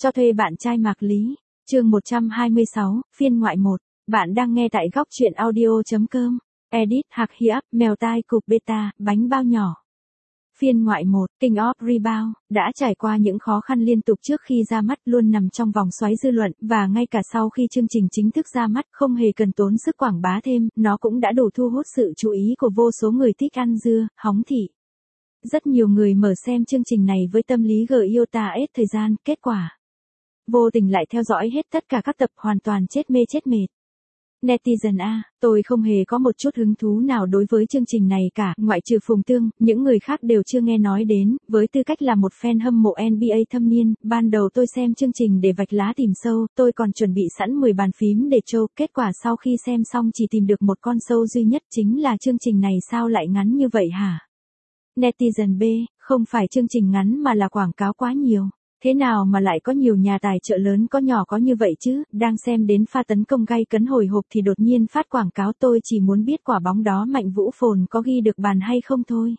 Cho thuê bạn trai Mạc Lý, chương 126, phiên ngoại 1. Bạn đang nghe tại góc truyện audio.com. Edit Hạc Hiệp, mèo tai cục beta, bánh bao nhỏ. Phiên ngoại 1, King of Rebound, đã trải qua những khó khăn liên tục trước khi ra mắt, luôn nằm trong vòng xoáy dư luận, và ngay cả sau khi chương trình chính thức ra mắt, không hề cần tốn sức quảng bá thêm, nó cũng đã đủ thu hút sự chú ý của vô số người thích ăn dưa, hóng thị. Rất nhiều người mở xem chương trình này với tâm lý Iota hết thời gian, kết quả vô tình lại theo dõi hết tất cả các tập, hoàn toàn chết mê chết mệt. Netizen A, tôi không hề có một chút hứng thú nào đối với chương trình này cả, ngoại trừ Phùng Tương, những người khác đều chưa nghe nói đến. Với tư cách là một fan hâm mộ NBA thâm niên, ban đầu tôi xem chương trình để vạch lá tìm sâu, tôi còn chuẩn bị sẵn 10 bàn phím để trâu, kết quả sau khi xem xong chỉ tìm được một con sâu duy nhất, chính là chương trình này sao lại ngắn như vậy hả? Netizen B, không phải chương trình ngắn mà là quảng cáo quá nhiều. Thế nào mà lại có nhiều nhà tài trợ lớn có nhỏ có như vậy chứ, đang xem đến pha tấn công gay cấn hồi hộp thì đột nhiên phát quảng cáo, tôi chỉ muốn biết quả bóng đó Mạnh Vũ Phồn có ghi được bàn hay không thôi.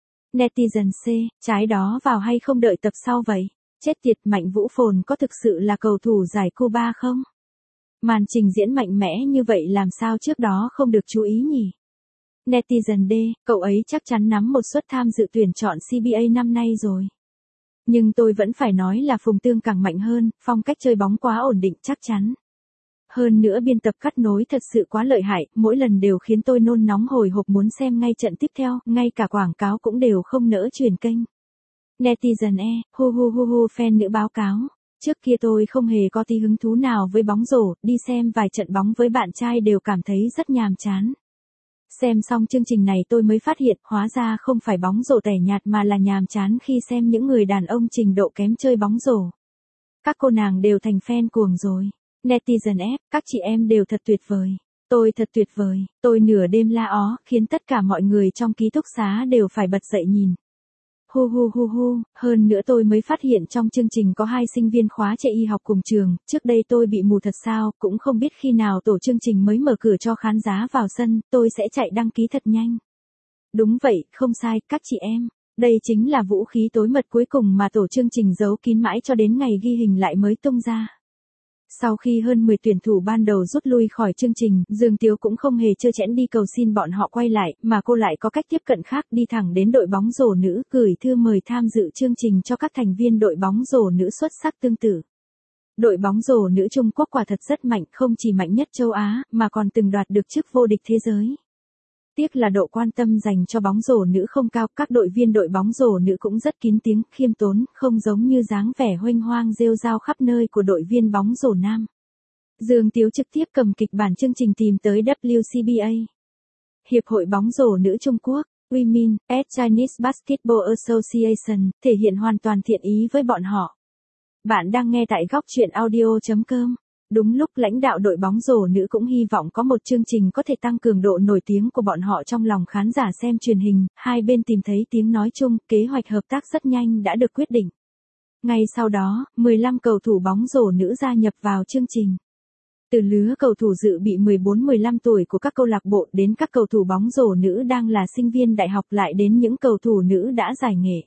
Netizen C, trái đó vào hay không đợi tập sau vậy? Chết tiệt, Mạnh Vũ Phồn có thực sự là cầu thủ giải Cuba không? Màn trình diễn mạnh mẽ như vậy làm sao trước đó không được chú ý nhỉ? Netizen D, cậu ấy chắc chắn nắm một suất tham dự tuyển chọn CBA năm nay rồi. Nhưng tôi vẫn phải nói là Phùng Tương càng mạnh hơn, phong cách chơi bóng quá ổn định chắc chắn. Hơn nữa biên tập cắt nối thật sự quá lợi hại, mỗi lần đều khiến tôi nôn nóng hồi hộp muốn xem ngay trận tiếp theo, ngay cả quảng cáo cũng đều không nỡ chuyển kênh. Netizen E, fan nữ báo cáo. Trước kia tôi không hề có tí hứng thú nào với bóng rổ, đi xem vài trận bóng với bạn trai đều cảm thấy rất nhàm chán. Xem xong chương trình này tôi mới phát hiện, hóa ra không phải bóng rổ tẻ nhạt mà là nhàm chán khi xem những người đàn ông trình độ kém chơi bóng rổ. Các cô nàng đều thành fan cuồng rồi. Netizen F, các chị em đều thật tuyệt vời. Tôi thật tuyệt vời, tôi nửa đêm la ó, khiến tất cả mọi người trong ký túc xá đều phải bật dậy nhìn. Hơn nữa tôi mới phát hiện trong chương trình có 2 sinh viên khóa trẻ y học cùng trường, trước đây tôi bị mù thật sao, cũng không biết khi nào tổ chương trình mới mở cửa cho khán giả vào sân, tôi sẽ chạy đăng ký thật nhanh. Đúng vậy, không sai, các chị em. Đây chính là vũ khí tối mật cuối cùng mà tổ chương trình giấu kín mãi cho đến ngày ghi hình lại mới tung ra. Sau khi hơn 10 tuyển thủ ban đầu rút lui khỏi chương trình, Dương Tiếu cũng không hề trơ trẽn đi cầu xin bọn họ quay lại, mà cô lại có cách tiếp cận khác, đi thẳng đến đội bóng rổ nữ, gửi thư mời tham dự chương trình cho các thành viên đội bóng rổ nữ xuất sắc tương tự. Đội bóng rổ nữ Trung Quốc quả thật rất mạnh, không chỉ mạnh nhất châu Á, mà còn từng đoạt được chức vô địch thế giới. Tiếc là độ quan tâm dành cho bóng rổ nữ không cao, các đội viên đội bóng rổ nữ cũng rất kín tiếng, khiêm tốn, không giống như dáng vẻ huênh hoang rêu rao khắp nơi của đội viên bóng rổ nam. Dương Tiếu trực tiếp cầm kịch bản chương trình tìm tới WCBA, Hiệp hội bóng rổ nữ Trung Quốc, Women at Chinese Basketball Association, thể hiện hoàn toàn thiện ý với bọn họ. Bạn đang nghe tại góc truyện audio.com. Đúng lúc lãnh đạo đội bóng rổ nữ cũng hy vọng có một chương trình có thể tăng cường độ nổi tiếng của bọn họ trong lòng khán giả xem truyền hình, hai bên tìm thấy tiếng nói chung, kế hoạch hợp tác rất nhanh đã được quyết định. Ngay sau đó, 15 cầu thủ bóng rổ nữ gia nhập vào chương trình. Từ lứa cầu thủ dự bị 14-15 tuổi của các câu lạc bộ đến các cầu thủ bóng rổ nữ đang là sinh viên đại học, lại đến những cầu thủ nữ đã giải nghệ.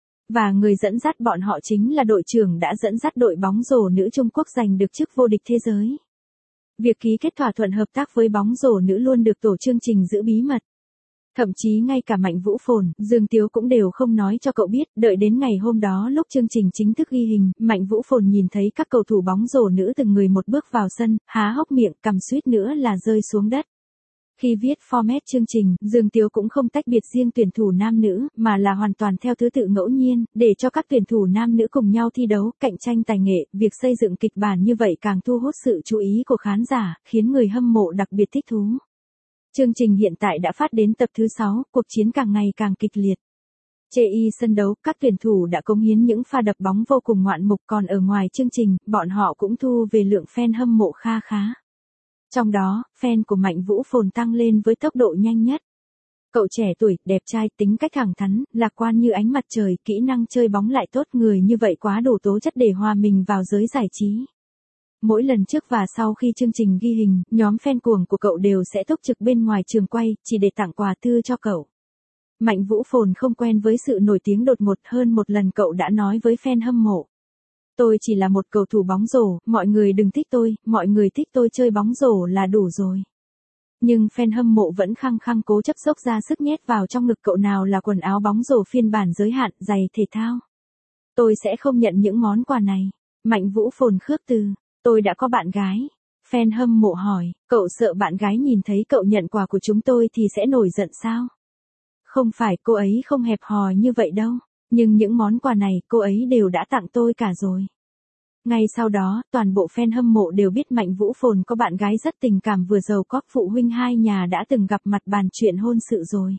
Và người dẫn dắt bọn họ chính là đội trưởng đã dẫn dắt đội bóng rổ nữ Trung Quốc giành được chức vô địch thế giới. Việc ký kết thỏa thuận hợp tác với bóng rổ nữ luôn được tổ chương trình giữ bí mật. Thậm chí ngay cả Mạnh Vũ Phồn, Dương Tiếu cũng đều không nói cho cậu biết, đợi đến ngày hôm đó lúc chương trình chính thức ghi hình, Mạnh Vũ Phồn nhìn thấy các cầu thủ bóng rổ nữ từng người một bước vào sân, há hốc miệng, cằm suýt nữa là rơi xuống đất. Khi viết format chương trình, Dương Tiếu cũng không tách biệt riêng tuyển thủ nam nữ, mà là hoàn toàn theo thứ tự ngẫu nhiên, để cho các tuyển thủ nam nữ cùng nhau thi đấu, cạnh tranh tài nghệ. Việc xây dựng kịch bản như vậy càng thu hút sự chú ý của khán giả, khiến người hâm mộ đặc biệt thích thú. Chương trình hiện tại đã phát đến tập thứ 6, cuộc chiến càng ngày càng kịch liệt. Trên sân đấu, các tuyển thủ đã cống hiến những pha đập bóng vô cùng ngoạn mục, còn ở ngoài chương trình, bọn họ cũng thu về lượng fan hâm mộ kha khá. Trong đó, fan của Mạnh Vũ Phồn tăng lên với tốc độ nhanh nhất. Cậu trẻ tuổi, đẹp trai, tính cách thẳng thắn, lạc quan như ánh mặt trời, kỹ năng chơi bóng lại tốt, người như vậy quá đủ tố chất để hòa mình vào giới giải trí. Mỗi lần trước và sau khi chương trình ghi hình, nhóm fan cuồng của cậu đều sẽ túc trực bên ngoài trường quay, chỉ để tặng quà tư cho cậu. Mạnh Vũ Phồn không quen với sự nổi tiếng đột ngột, hơn một lần cậu đã nói với fan hâm mộ. Tôi chỉ là một cầu thủ bóng rổ, mọi người đừng thích tôi, mọi người thích tôi chơi bóng rổ là đủ rồi. Nhưng fan hâm mộ vẫn khăng khăng cố chấp dốc ra sức nhét vào trong ngực cậu nào là quần áo bóng rổ phiên bản giới hạn, giày thể thao. Tôi sẽ không nhận những món quà này. Mạnh Vũ phồn khước từ. Tôi đã có bạn gái. Fan hâm mộ hỏi, cậu sợ bạn gái nhìn thấy cậu nhận quà của chúng tôi thì sẽ nổi giận sao? Không phải, cô ấy không hẹp hòi như vậy đâu. Nhưng những món quà này cô ấy đều đã tặng tôi cả rồi. Ngay sau đó, toàn bộ fan hâm mộ đều biết Mạnh Vũ phồn có bạn gái rất tình cảm vừa giàu có, phụ huynh hai nhà đã từng gặp mặt bàn chuyện hôn sự rồi.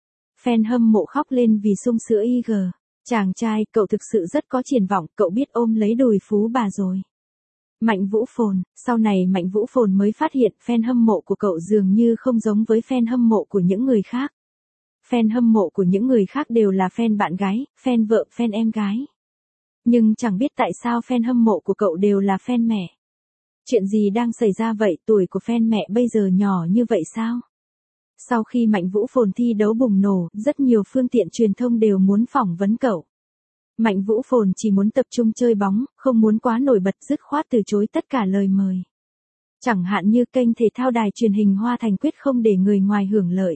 Fan hâm mộ khóc lên vì sung sữa IG. Chàng trai, cậu thực sự rất có triển vọng, cậu biết ôm lấy đùi phú bà rồi. Mạnh Vũ phồn, sau này Mạnh Vũ phồn mới phát hiện fan hâm mộ của cậu dường như không giống với fan hâm mộ của những người khác. Fan hâm mộ của những người khác đều là fan bạn gái, fan vợ, fan em gái. Nhưng chẳng biết tại sao fan hâm mộ của cậu đều là fan mẹ. Chuyện gì đang xảy ra vậy, tuổi của fan mẹ bây giờ nhỏ như vậy sao? Sau khi Mạnh Vũ phồn thi đấu bùng nổ, rất nhiều phương tiện truyền thông đều muốn phỏng vấn cậu. Mạnh Vũ phồn chỉ muốn tập trung chơi bóng, không muốn quá nổi bật, dứt khoát từ chối tất cả lời mời. Chẳng hạn như kênh thể thao đài truyền hình Hoa Thành quyết không để người ngoài hưởng lợi.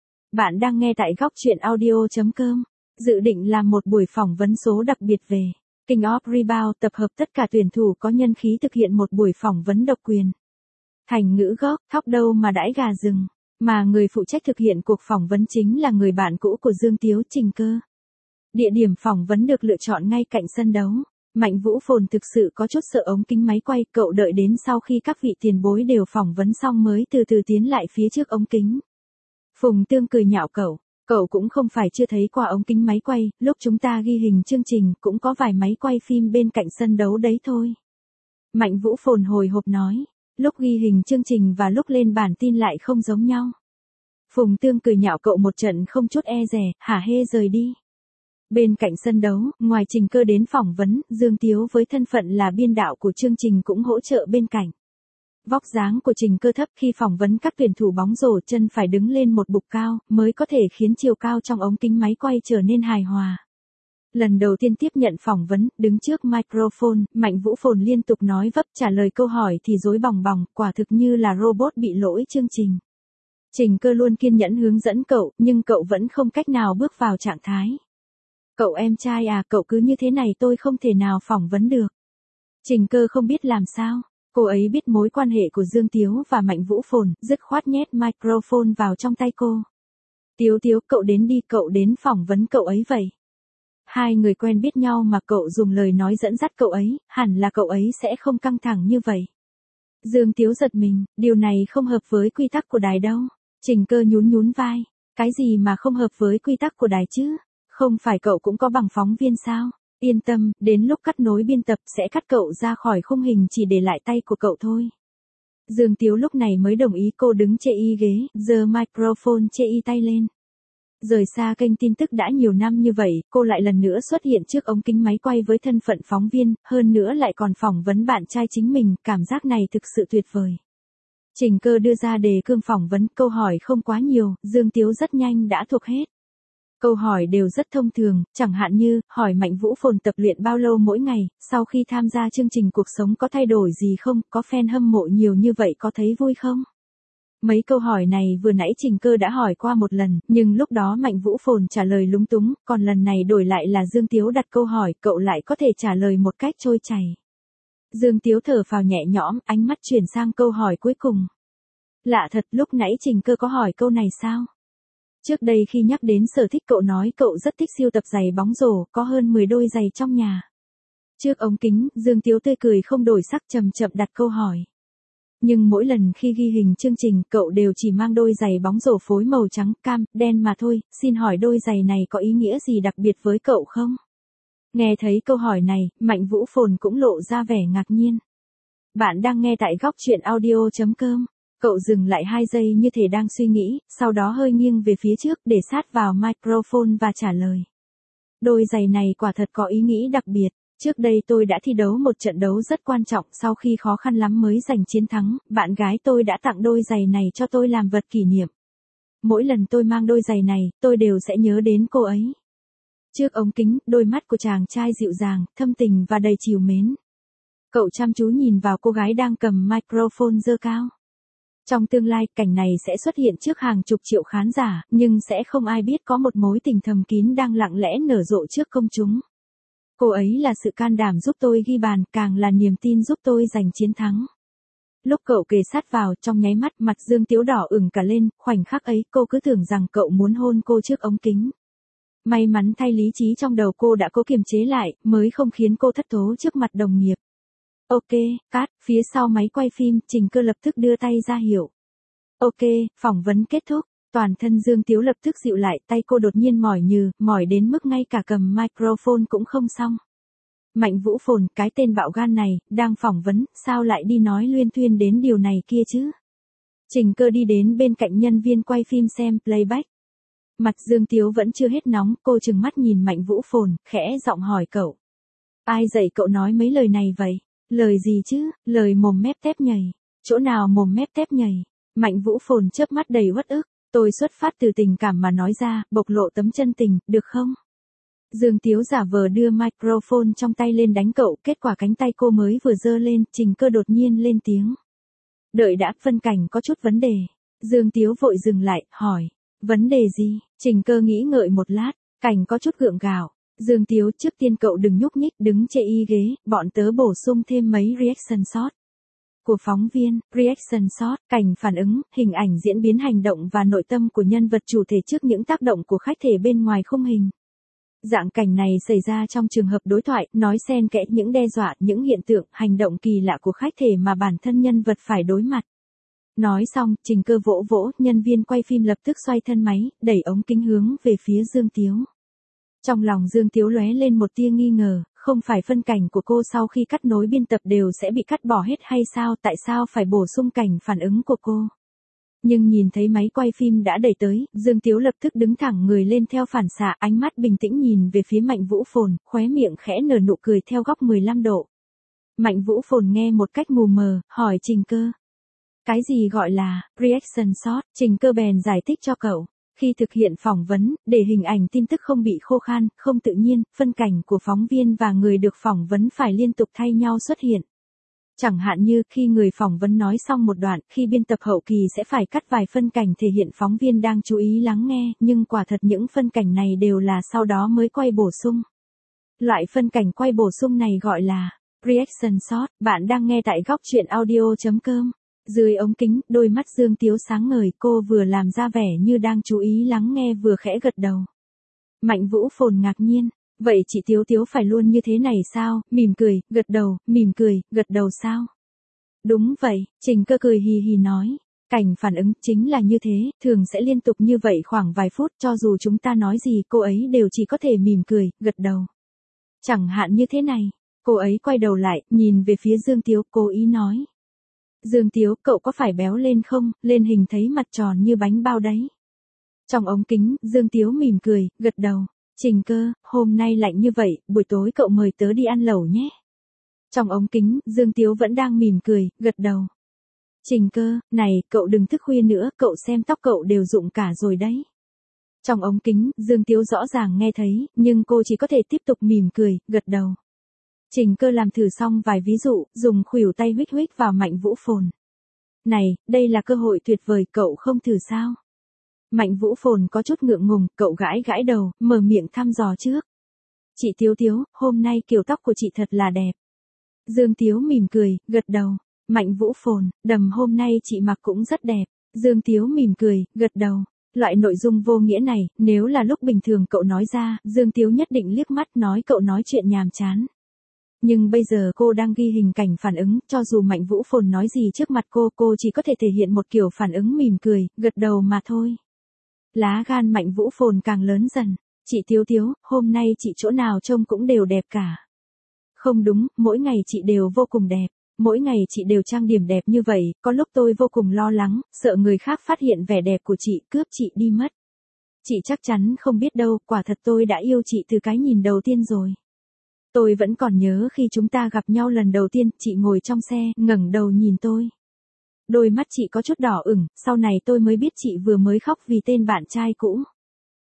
Bạn đang nghe tại góc truyện audio.com. Dự định làm một buổi phỏng vấn số đặc biệt về King of Rebound, tập hợp tất cả tuyển thủ có nhân khí thực hiện một buổi phỏng vấn độc quyền. Thành ngữ gốc, thóc đâu mà đãi gà rừng. Mà người phụ trách thực hiện cuộc phỏng vấn chính là người bạn cũ của Dương Tiếu, Trình Cơ. Địa điểm phỏng vấn được lựa chọn ngay cạnh sân đấu. Mạnh Vũ phồn thực sự có chút sợ ống kính máy quay, cậu đợi đến sau khi các vị tiền bối đều phỏng vấn xong mới từ từ tiến lại phía trước ống kính. Phùng Tương cười nhạo cậu cũng không phải chưa thấy qua ống kính máy quay, lúc chúng ta ghi hình chương trình cũng có vài máy quay phim bên cạnh sân đấu đấy thôi. Mạnh Vũ phồn hồi hộp nói, lúc ghi hình chương trình và lúc lên bản tin lại không giống nhau. Phùng Tương cười nhạo cậu một trận không chút e dè, hả hê rời đi. Bên cạnh sân đấu, ngoài Trình Cơ đến phỏng vấn, Dương Tiếu với thân phận là biên đạo của chương trình cũng hỗ trợ bên cạnh. Vóc dáng của Trình Cơ thấp, khi phỏng vấn các tuyển thủ bóng rổ chân phải đứng lên một bục cao, mới có thể khiến chiều cao trong ống kính máy quay trở nên hài hòa. Lần đầu tiên tiếp nhận phỏng vấn, đứng trước microphone, Mạnh Vũ phồn liên tục nói vấp, trả lời câu hỏi thì rối bòng bòng, quả thực như là robot bị lỗi chương trình. Trình Cơ luôn kiên nhẫn hướng dẫn cậu, nhưng cậu vẫn không cách nào bước vào trạng thái. Cậu em trai à, cậu cứ như thế này tôi không thể nào phỏng vấn được. Trình Cơ không biết làm sao. Cô ấy biết mối quan hệ của Dương Tiếu và Mạnh Vũ phồn, dứt khoát nhét microphone vào trong tay cô. Tiếu, cậu đến đi, cậu đến phỏng vấn cậu ấy vậy. Hai người quen biết nhau mà cậu dùng lời nói dẫn dắt cậu ấy, hẳn là cậu ấy sẽ không căng thẳng như vậy. Dương Tiếu giật mình, điều này không hợp với quy tắc của đài đâu. Trình Cơ nhún vai, cái gì mà không hợp với quy tắc của đài chứ? Không phải cậu cũng có bằng phóng viên sao? Yên tâm, đến lúc cắt nối biên tập sẽ cắt cậu ra khỏi khung hình chỉ để lại tay của cậu thôi. Dương Tiếu lúc này mới đồng ý, cô đứng chê y ghế, giơ microphone chê y tay lên. Rời xa kênh tin tức đã nhiều năm như vậy, cô lại lần nữa xuất hiện trước ống kính máy quay với thân phận phóng viên, hơn nữa lại còn phỏng vấn bạn trai chính mình, cảm giác này thực sự tuyệt vời. Trình Cơ đưa ra đề cương phỏng vấn, câu hỏi không quá nhiều, Dương Tiếu rất nhanh đã thuộc hết. Câu hỏi đều rất thông thường, chẳng hạn như, hỏi Mạnh Vũ phồn tập luyện bao lâu mỗi ngày, sau khi tham gia chương trình cuộc sống có thay đổi gì không, có fan hâm mộ nhiều như vậy có thấy vui không? Mấy câu hỏi này vừa nãy Trình Cơ đã hỏi qua một lần, nhưng lúc đó Mạnh Vũ phồn trả lời lúng túng, còn lần này đổi lại là Dương Tiếu đặt câu hỏi, cậu lại có thể trả lời một cách trôi chảy. Dương Tiếu thở phào nhẹ nhõm, ánh mắt chuyển sang câu hỏi cuối cùng. Lạ thật, lúc nãy Trình Cơ có hỏi câu này sao? Trước đây khi nhắc đến sở thích cậu nói cậu rất thích sưu tập giày bóng rổ, có hơn 10 đôi giày trong nhà. Trước ống kính, Dương Tiếu tươi cười không đổi sắc, chậm chậm đặt câu hỏi. Nhưng mỗi lần khi ghi hình chương trình, cậu đều chỉ mang đôi giày bóng rổ phối màu trắng, cam, đen mà thôi, xin hỏi đôi giày này có ý nghĩa gì đặc biệt với cậu không? Nghe thấy câu hỏi này, Mạnh Vũ phồn cũng lộ ra vẻ ngạc nhiên. Bạn đang nghe tại góc truyện audio.com. Cậu dừng lại 2 giây như thể đang suy nghĩ, sau đó hơi nghiêng về phía trước để sát vào microphone và trả lời. Đôi giày này quả thật có ý nghĩ đặc biệt. Trước đây tôi đã thi đấu một trận đấu rất quan trọng, sau khi khó khăn lắm mới giành chiến thắng, bạn gái tôi đã tặng đôi giày này cho tôi làm vật kỷ niệm. Mỗi lần tôi mang đôi giày này, tôi đều sẽ nhớ đến cô ấy. Trước ống kính, đôi mắt của chàng trai dịu dàng, thâm tình và đầy trìu mến. Cậu chăm chú nhìn vào cô gái đang cầm microphone giơ cao. Trong tương lai, cảnh này sẽ xuất hiện trước hàng chục triệu khán giả, nhưng sẽ không ai biết có một mối tình thầm kín đang lặng lẽ nở rộ trước công chúng. Cô ấy là sự can đảm giúp tôi ghi bàn, càng là niềm tin giúp tôi giành chiến thắng. Lúc cậu kề sát vào, trong nháy mắt mặt Dương Tiếu đỏ ửng cả lên, khoảnh khắc ấy cô cứ tưởng rằng cậu muốn hôn cô trước ống kính. May mắn thay lý trí trong đầu cô đã cố kiềm chế lại, mới không khiến cô thất thố trước mặt đồng nghiệp. Ok, cắt, phía sau máy quay phim, Trình Cơ lập tức đưa tay ra hiệu. Ok, phỏng vấn kết thúc, toàn thân Dương Tiếu lập tức dịu lại, tay cô đột nhiên mỏi đến mức ngay cả cầm microphone cũng không xong. Mạnh Vũ Phồn, cái tên bạo gan này, đang phỏng vấn, sao lại đi nói luyên thuyên đến điều này kia chứ? Trình Cơ đi đến bên cạnh nhân viên quay phim xem playback. Mặt Dương Tiếu vẫn chưa hết nóng, cô trừng mắt nhìn Mạnh Vũ Phồn, khẽ giọng hỏi cậu. Ai dạy cậu nói mấy lời này vậy? Lời gì chứ, lời mồm mép tép nhầy. Chỗ nào mồm mép tép nhầy? Mạnh Vũ Phồn chớp mắt đầy uất ức. Tôi xuất phát từ tình cảm mà nói ra, bộc lộ tấm chân tình, được không? Dương Tiếu giả vờ đưa microphone trong tay lên đánh cậu, kết quả cánh tay cô mới vừa giơ lên, Trình Cơ đột nhiên lên tiếng. Đợi đã, phân cảnh có chút vấn đề. Dương Tiếu vội dừng lại, hỏi. Vấn đề gì? Trình Cơ nghĩ ngợi một lát, cảnh có chút gượng gạo. Dương Tiếu, trước tiên cậu đừng nhúc nhích, đứng chê y ghế, bọn tớ bổ sung thêm mấy reaction shot của phóng viên. Reaction shot, cảnh phản ứng, hình ảnh diễn biến hành động và nội tâm của nhân vật chủ thể trước những tác động của khách thể bên ngoài khung hình. Dạng cảnh này xảy ra trong trường hợp đối thoại, nói xen kẽ những đe dọa, những hiện tượng, hành động kỳ lạ của khách thể mà bản thân nhân vật phải đối mặt. Nói xong, Trình Cơ vỗ, nhân viên quay phim lập tức xoay thân máy, đẩy ống kính hướng về phía Dương Tiếu. Trong lòng Dương Tiếu lóe lên một tia nghi ngờ, không phải phân cảnh của cô sau khi cắt nối biên tập đều sẽ bị cắt bỏ hết hay sao, tại sao phải bổ sung cảnh phản ứng của cô? Nhưng nhìn thấy máy quay phim đã đẩy tới, Dương Tiếu lập tức đứng thẳng người lên theo phản xạ, ánh mắt bình tĩnh nhìn về phía Mạnh Vũ Phồn, khóe miệng khẽ nở nụ cười theo góc 15 độ. Mạnh Vũ Phồn nghe một cách mù mờ, hỏi Trình Cơ. Cái gì gọi là reaction shot? Trình Cơ bèn giải thích cho cậu. Khi thực hiện phỏng vấn, để hình ảnh tin tức không bị khô khan, không tự nhiên, phân cảnh của phóng viên và người được phỏng vấn phải liên tục thay nhau xuất hiện. Chẳng hạn như khi người phỏng vấn nói xong một đoạn, khi biên tập hậu kỳ sẽ phải cắt vài phân cảnh thể hiện phóng viên đang chú ý lắng nghe, nhưng quả thật những phân cảnh này đều là sau đó mới quay bổ sung. Loại phân cảnh quay bổ sung này gọi là reaction shot. Bạn đang nghe tại góc truyện audio.com. Dưới ống kính, đôi mắt Dương Tiếu sáng ngời, cô vừa làm ra vẻ như đang chú ý lắng nghe vừa khẽ gật đầu. Mạnh Vũ Phồn ngạc nhiên. Vậy chị Tiếu phải luôn như thế này sao? Mỉm cười, gật đầu sao? Đúng vậy, Trình Cơ cười hì hì nói. Cảnh phản ứng chính là như thế, thường sẽ liên tục như vậy khoảng vài phút, cho dù chúng ta nói gì cô ấy đều chỉ có thể mỉm cười, gật đầu. Chẳng hạn như thế này, cô ấy quay đầu lại, nhìn về phía Dương Tiếu, cố ý nói. Dương Tiếu, cậu có phải béo lên không, lên hình thấy mặt tròn như bánh bao đấy. Trong ống kính, Dương Tiếu mỉm cười, gật đầu. Trình Cơ, hôm nay lạnh như vậy, buổi tối cậu mời tớ đi ăn lẩu nhé. Trong ống kính, Dương Tiếu vẫn đang mỉm cười, gật đầu. Trình Cơ, này, cậu đừng thức khuya nữa, cậu xem tóc cậu đều rụng cả rồi đấy. Trong ống kính, Dương Tiếu rõ ràng nghe thấy, nhưng cô chỉ có thể tiếp tục mỉm cười, gật đầu. Trình Cơ làm thử xong vài ví dụ, dùng khuỷu tay huých vào Mạnh Vũ Phồn. Này, đây là cơ hội tuyệt vời, cậu không thử sao? Mạnh Vũ Phồn có chút ngượng ngùng, cậu gãi đầu, mở miệng thăm dò trước. Chị Tiếu, hôm nay kiểu tóc của chị thật là đẹp. Dương Tiếu mỉm cười, gật đầu. Mạnh Vũ Phồn, đầm hôm nay chị mặc cũng rất đẹp. Dương Tiếu mỉm cười, gật đầu. Loại nội dung vô nghĩa này, nếu là lúc bình thường cậu nói ra, Dương Tiếu nhất định liếc mắt nói cậu nói chuyện nhàm chán. Nhưng bây giờ cô đang ghi hình cảnh phản ứng, cho dù Mạnh Vũ Phồn nói gì trước mặt cô chỉ có thể thể hiện một kiểu phản ứng mỉm cười, gật đầu mà thôi. Lá gan Mạnh Vũ Phồn càng lớn dần. Chị Tiếu, hôm nay chị chỗ nào trông cũng đều đẹp cả. Không đúng, mỗi ngày chị đều vô cùng đẹp. Mỗi ngày chị đều trang điểm đẹp như vậy, có lúc tôi vô cùng lo lắng, sợ người khác phát hiện vẻ đẹp của chị, cướp chị đi mất. Chị chắc chắn không biết đâu, quả thật tôi đã yêu chị từ cái nhìn đầu tiên rồi. Tôi vẫn còn nhớ khi chúng ta gặp nhau lần đầu tiên, chị ngồi trong xe, ngẩng đầu nhìn tôi. Đôi mắt chị có chút đỏ ửng, sau này tôi mới biết chị vừa mới khóc vì tên bạn trai cũ.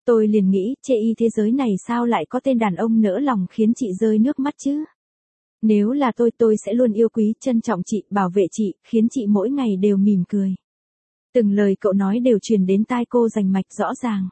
Tôi liền nghĩ, chê y thế giới này sao lại có tên đàn ông nỡ lòng khiến chị rơi nước mắt chứ? Nếu là tôi sẽ luôn yêu quý, trân trọng chị, bảo vệ chị, khiến chị mỗi ngày đều mỉm cười. Từng lời cậu nói đều truyền đến tai cô rành mạch rõ ràng.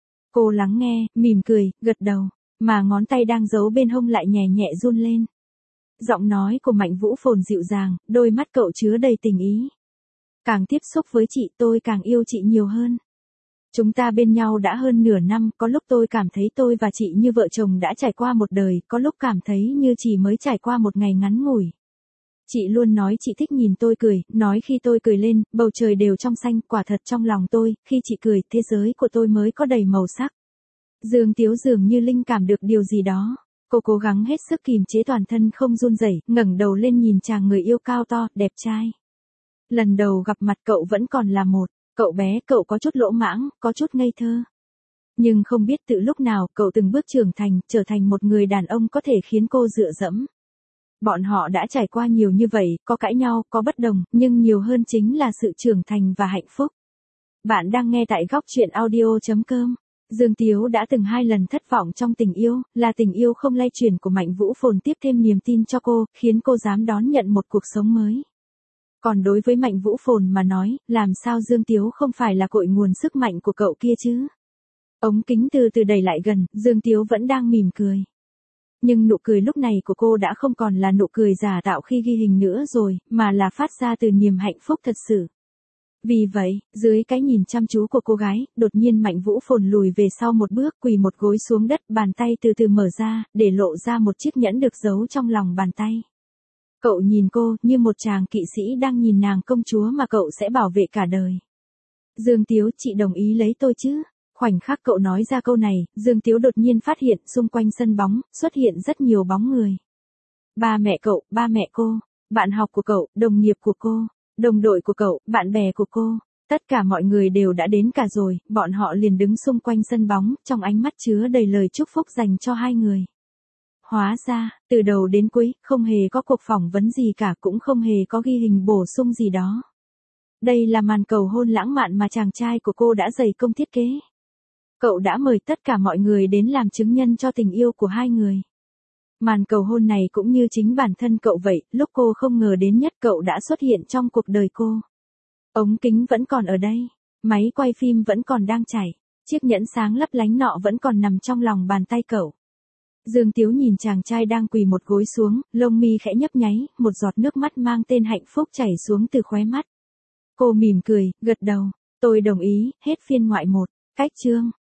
Cô lắng nghe, mỉm cười, gật đầu, mà ngón tay đang giấu bên hông lại nhẹ nhẹ run lên. Giọng nói của Mạnh Vũ Phồn dịu dàng, đôi mắt cậu chứa đầy tình ý. Càng tiếp xúc với chị tôi càng yêu chị nhiều hơn. Chúng ta bên nhau đã hơn nửa năm, có lúc tôi cảm thấy tôi và chị như vợ chồng đã trải qua một đời, có lúc cảm thấy như chỉ mới trải qua một ngày ngắn ngủi. Chị luôn nói chị thích nhìn tôi cười, nói khi tôi cười lên, bầu trời đều trong xanh, quả thật trong lòng tôi, khi chị cười, thế giới của tôi mới có đầy màu sắc. Dương Tiếu dường như linh cảm được điều gì đó. Cô cố gắng hết sức kìm chế toàn thân không run rẩy, ngẩng đầu lên nhìn chàng người yêu cao to, đẹp trai. Lần đầu gặp mặt cậu vẫn còn là một cậu bé, cậu có chút lỗ mãng, có chút ngây thơ. Nhưng không biết từ lúc nào cậu từng bước trưởng thành, trở thành một người đàn ông có thể khiến cô dựa dẫm. Bọn họ đã trải qua nhiều như vậy, có cãi nhau, có bất đồng, nhưng nhiều hơn chính là sự trưởng thành và hạnh phúc. Bạn đang nghe tại góc truyện audio.com. Dương Tiếu đã từng 2 lần thất vọng trong tình yêu, là tình yêu không lay chuyển của Mạnh Vũ Phồn tiếp thêm niềm tin cho cô, khiến cô dám đón nhận một cuộc sống mới. Còn đối với Mạnh Vũ Phồn mà nói, làm sao Dương Tiếu không phải là cội nguồn sức mạnh của cậu kia chứ? Ống kính từ từ đẩy lại gần, Dương Tiếu vẫn đang mỉm cười. Nhưng nụ cười lúc này của cô đã không còn là nụ cười giả tạo khi ghi hình nữa rồi, mà là phát ra từ niềm hạnh phúc thật sự. Vì vậy, dưới cái nhìn chăm chú của cô gái, đột nhiên Mạnh Vũ Phồn lùi về sau một bước, quỳ một gối xuống đất, bàn tay từ từ mở ra, để lộ ra một chiếc nhẫn được giấu trong lòng bàn tay. Cậu nhìn cô, như một chàng kỵ sĩ đang nhìn nàng công chúa mà cậu sẽ bảo vệ cả đời. Dương Tiếu, chị đồng ý lấy tôi chứ? Khoảnh khắc cậu nói ra câu này, Dương Tiếu đột nhiên phát hiện xung quanh sân bóng, xuất hiện rất nhiều bóng người. Ba mẹ cậu, ba mẹ cô, bạn học của cậu, đồng nghiệp của cô, đồng đội của cậu, bạn bè của cô. Tất cả mọi người đều đã đến cả rồi, bọn họ liền đứng xung quanh sân bóng, trong ánh mắt chứa đầy lời chúc phúc dành cho hai người. Hóa ra, từ đầu đến cuối, không hề có cuộc phỏng vấn gì cả, cũng không hề có ghi hình bổ sung gì đó. Đây là màn cầu hôn lãng mạn mà chàng trai của cô đã dày công thiết kế. Cậu đã mời tất cả mọi người đến làm chứng nhân cho tình yêu của hai người. Màn cầu hôn này cũng như chính bản thân cậu vậy, lúc cô không ngờ đến nhất cậu đã xuất hiện trong cuộc đời cô. Ống kính vẫn còn ở đây, máy quay phim vẫn còn đang chảy, chiếc nhẫn sáng lấp lánh nọ vẫn còn nằm trong lòng bàn tay cậu. Dương Tiếu nhìn chàng trai đang quỳ một gối xuống, lông mi khẽ nhấp nháy, một giọt nước mắt mang tên hạnh phúc chảy xuống từ khóe mắt. Cô mỉm cười, gật đầu, tôi đồng ý, hết phiên ngoại 1, cách chương.